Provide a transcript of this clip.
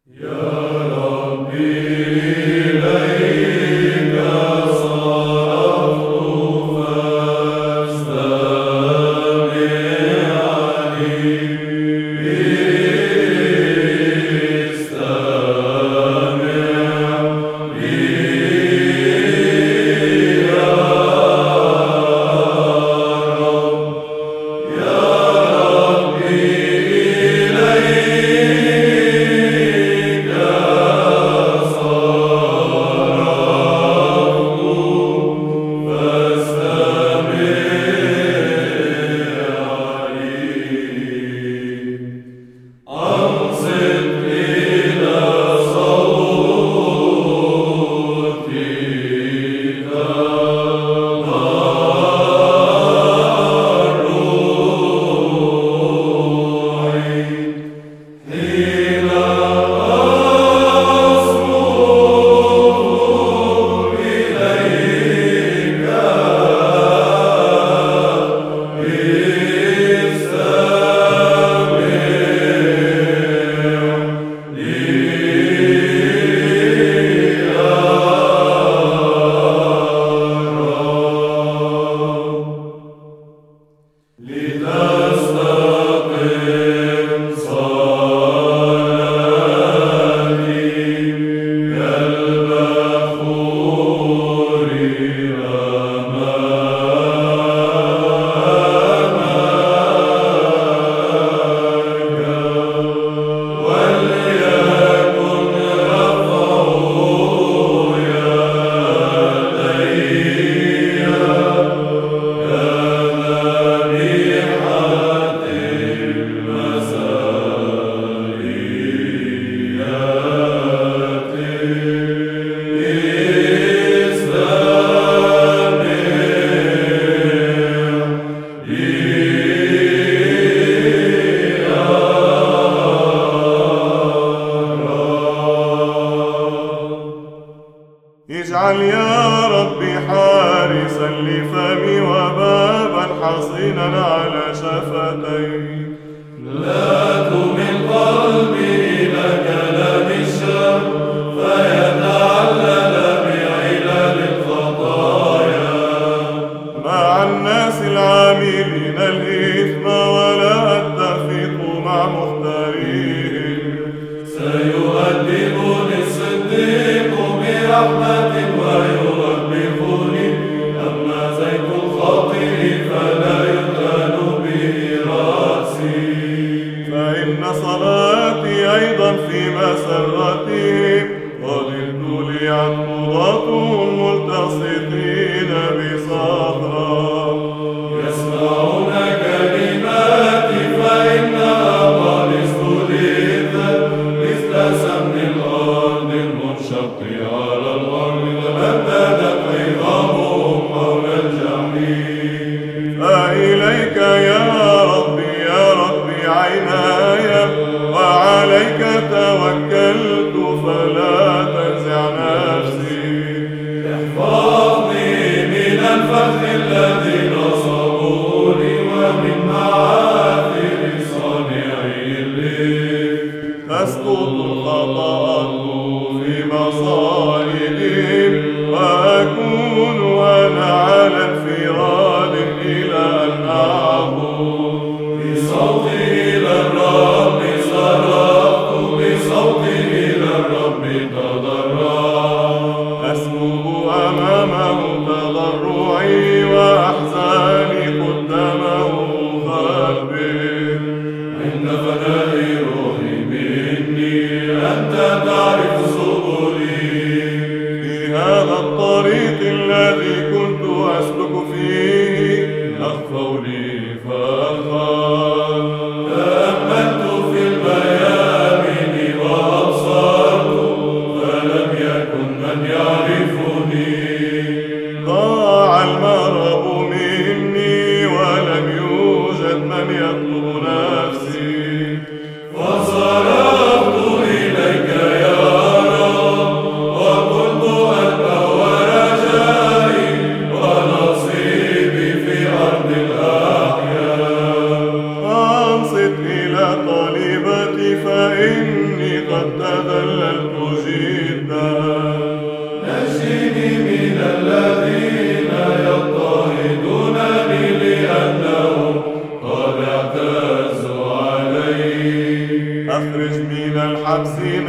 اجعل يا ربي حارسا لفمي وبابا حصينا على شفتي. لا تمل قلبي إلى كلام الشر فيتعلل بعلل الخطايا. مع الناس العاملين الإثم ولا أتفق مع مختاريهم. سيؤدبني الصديق برحمة ويوبخني، أما زيت الخاطئ فلا يدهن به رأسي. فإن صلاتي أيضا في مسرتهم، قد ابتلعت قضاتهم ملتصقين بصخرة. يسمعون كلماتي فإنها قد استلذت مثل سمن الأرض المنشق على الأرض، تبددت عظامهم حول الجحيم. فإليك يا ربي عيناي، وعليك توكلت فلا تنزع نفسي. احفظني من الفخ الذي نصبوني ومن معاثر صانعي الليل. تسقط الخطأ في مصائدهم، وأكون أنا على انفراد إلى أن أعبد. بصوتي إلى الرب صرخت، بصوتي إلى الرب تضرعت. أسكب أمامه تضرعي، وأحزاني قدامه خبر. عند فناء روحي مني أنت تعرف سبلي. في قد تذللت جدا. نجني من الذين يضطهدونني لأنهم قد اعتزوا علي. أخرج من الحبس